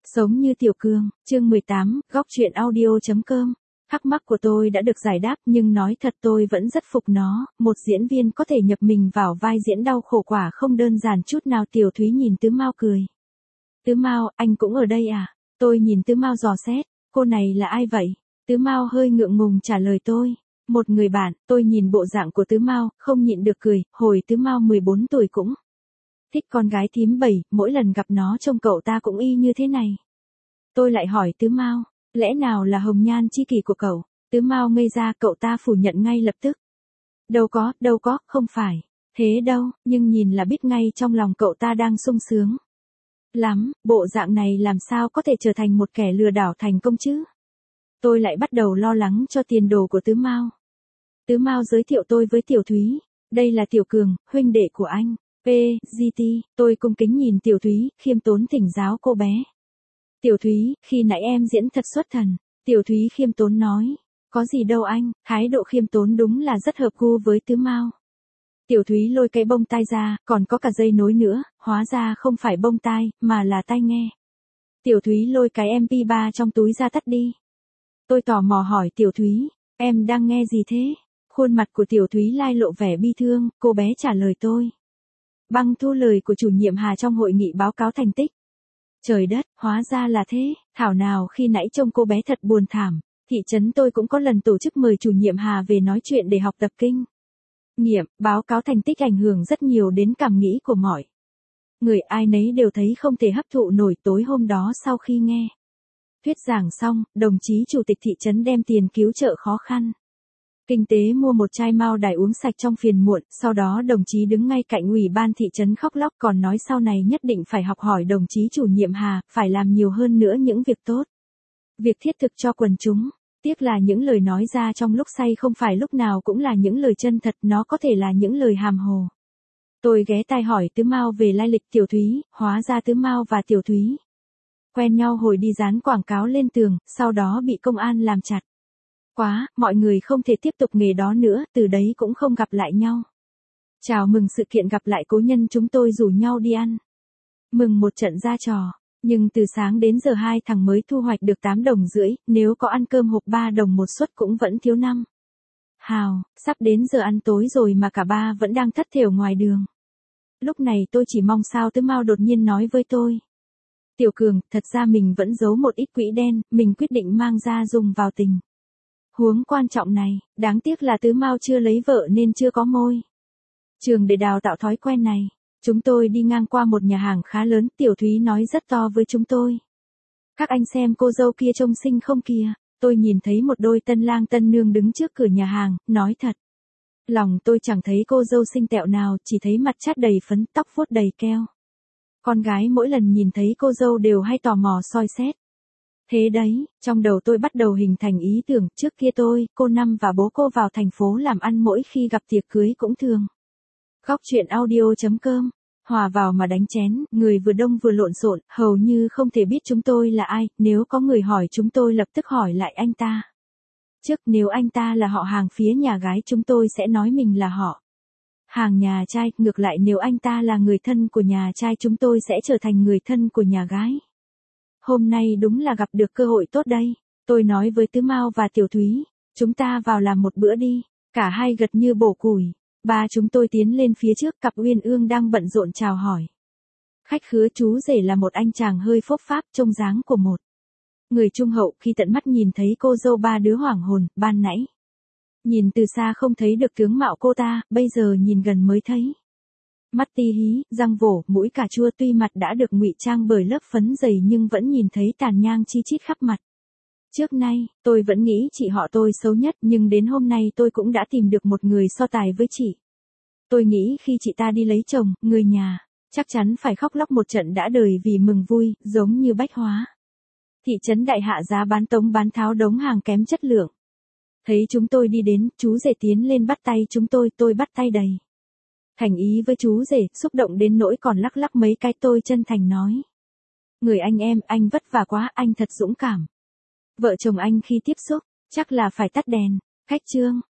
Sống như Tiểu Cường, chương 18, góc truyện audio.com. Thắc mắc của tôi đã được giải đáp nhưng nói thật tôi vẫn rất phục nó, một diễn viên có thể nhập mình vào vai diễn đau khổ quả không đơn giản chút nào. Tiểu Thúy nhìn Tứ Mao cười. Tứ Mao, anh cũng ở đây à? Tôi nhìn Tứ Mao dò xét, cô này là ai vậy? Tứ Mao hơi ngượng ngùng trả lời tôi. Một người bạn. Tôi nhìn bộ dạng của Tứ Mao, không nhịn được cười, hồi Tứ Mao 14 tuổi cũng thích con gái thím 7, mỗi lần gặp nó trông cậu ta cũng y như thế này. Tôi lại hỏi Tứ Mao, lẽ nào là hồng nhan chi kỷ của cậu? Tứ Mao ngây ra, cậu ta phủ nhận ngay lập tức. Đâu có, không phải. Thế đâu, nhưng nhìn là biết ngay trong lòng cậu ta đang sung sướng lắm, bộ dạng này làm sao có thể trở thành một kẻ lừa đảo thành công chứ? Tôi lại bắt đầu lo lắng cho tiền đồ của Tứ Mao. Tứ Mao giới thiệu tôi với Tiểu Thúy, đây là Tiểu Cường, huynh đệ của anh. PGT, tôi cung kính nhìn Tiểu Thúy, khiêm tốn thỉnh giáo cô bé. Tiểu Thúy, khi nãy em diễn thật xuất thần. Tiểu Thúy khiêm tốn nói, có gì đâu anh, thái độ khiêm tốn đúng là rất hợp gu với Tứ Mao. Tiểu Thúy lôi cái bông tai ra, còn có cả dây nối nữa, hóa ra không phải bông tai, mà là tai nghe. Tiểu Thúy lôi cái MP3 trong túi ra tắt đi. Tôi tò mò hỏi Tiểu Thúy, em đang nghe gì thế? Khuôn mặt của Tiểu Thúy lai lộ vẻ bi thương, cô bé trả lời tôi. Băng thu lời của chủ nhiệm Hà trong hội nghị báo cáo thành tích. Trời đất, hóa ra là thế, thảo nào khi nãy trông cô bé thật buồn thảm. Thị trấn tôi cũng có lần tổ chức mời chủ nhiệm Hà về nói chuyện để học tập kinh nghiệm, báo cáo thành tích ảnh hưởng rất nhiều đến cảm nghĩ của mọi người, ai nấy đều thấy không thể hấp thụ nổi. Tối hôm đó sau khi nghe thuyết giảng xong, đồng chí chủ tịch thị trấn đem tiền cứu trợ khó khăn kinh tế mua một chai Mao Đài uống sạch trong phiền muộn, sau đó đồng chí đứng ngay cạnh ủy ban thị trấn khóc lóc còn nói sau này nhất định phải học hỏi đồng chí chủ nhiệm Hà, phải làm nhiều hơn nữa những việc tốt, việc thiết thực cho quần chúng. Tiếc là những lời nói ra trong lúc say không phải lúc nào cũng là những lời chân thật, nó có thể là những lời hàm hồ. Tôi ghé tai hỏi Tứ Mao về lai lịch Tiểu Thúy, hóa ra Tứ Mao và Tiểu Thúy quen nhau hồi đi dán quảng cáo lên tường, sau đó bị công an làm chặt. Quá, mọi người không thể tiếp tục nghề đó nữa, từ đấy cũng không gặp lại nhau. Chào mừng sự kiện gặp lại cố nhân, chúng tôi rủ nhau đi ăn mừng một trận ra trò. Nhưng từ sáng đến giờ hai thằng mới thu hoạch được 8,5 đồng, nếu có ăn cơm hộp 3 đồng một suất cũng vẫn thiếu 5 hào, sắp đến giờ ăn tối rồi mà cả ba vẫn đang thất thểu ngoài đường. Lúc này tôi chỉ mong sao Tứ Mao đột nhiên nói với tôi. Tiểu Cường, thật ra mình vẫn giấu một ít quỹ đen, mình quyết định mang ra dùng vào tình huống quan trọng này, đáng tiếc là Tứ Mao chưa lấy vợ nên chưa có môi trường để đào tạo thói quen này. Chúng tôi đi ngang qua một nhà hàng khá lớn, Tiểu Thúy nói rất to với chúng tôi. Các anh xem cô dâu kia trông xinh không kìa. Tôi nhìn thấy một đôi tân lang tân nương đứng trước cửa nhà hàng, nói thật. Lòng tôi chẳng thấy cô dâu xinh tẹo nào, chỉ thấy mặt chát đầy phấn, tóc vuốt đầy keo. Con gái mỗi lần nhìn thấy cô dâu đều hay tò mò soi xét. Thế đấy, trong đầu tôi bắt đầu hình thành ý tưởng, trước kia tôi, cô Năm và bố cô vào thành phố làm ăn mỗi khi gặp tiệc cưới cũng thường. Góc truyện audio.com. Hòa vào mà đánh chén, người vừa đông vừa lộn xộn, hầu như không thể biết chúng tôi là ai, nếu có người hỏi chúng tôi lập tức hỏi lại anh ta. Trước nếu anh ta là họ hàng phía nhà gái chúng tôi sẽ nói mình là họ hàng nhà trai, ngược lại nếu anh ta là người thân của nhà trai chúng tôi sẽ trở thành người thân của nhà gái. Hôm nay đúng là gặp được cơ hội tốt đây, tôi nói với Tứ Mao và Tiểu Thúy, chúng ta vào làm một bữa đi, cả hai gật như bổ củi. Ba chúng tôi tiến lên phía trước, cặp Uyên Ương đang bận rộn chào hỏi. Khách khứa chú rể là một anh chàng hơi phốp pháp, trông dáng của một người trung hậu, khi tận mắt nhìn thấy cô dâu ba đứa hoảng hồn, ban nãy. Nhìn từ xa không thấy được tướng mạo cô ta, bây giờ nhìn gần mới thấy. Mắt ti hí, răng vổ, mũi cà chua, tuy mặt đã được ngụy trang bởi lớp phấn dày nhưng vẫn nhìn thấy tàn nhang chi chít khắp mặt. Trước nay, tôi vẫn nghĩ chị họ tôi xấu nhất nhưng đến hôm nay tôi cũng đã tìm được một người so tài với chị. Tôi nghĩ khi chị ta đi lấy chồng, người nhà chắc chắn phải khóc lóc một trận đã đời vì mừng vui, giống như Bách Hóa. Thị trấn đại hạ giá bán tống bán tháo đống hàng kém chất lượng. Thấy chúng tôi đi đến, chú rể tiến lên bắt tay chúng tôi bắt tay đầy thành ý với chú rể, xúc động đến nỗi còn lắc lắc mấy cái. Tôi chân thành nói. Người anh em, anh vất vả quá, anh thật dũng cảm. Vợ chồng anh khi tiếp xúc, chắc là phải tắt đèn. Khách trương,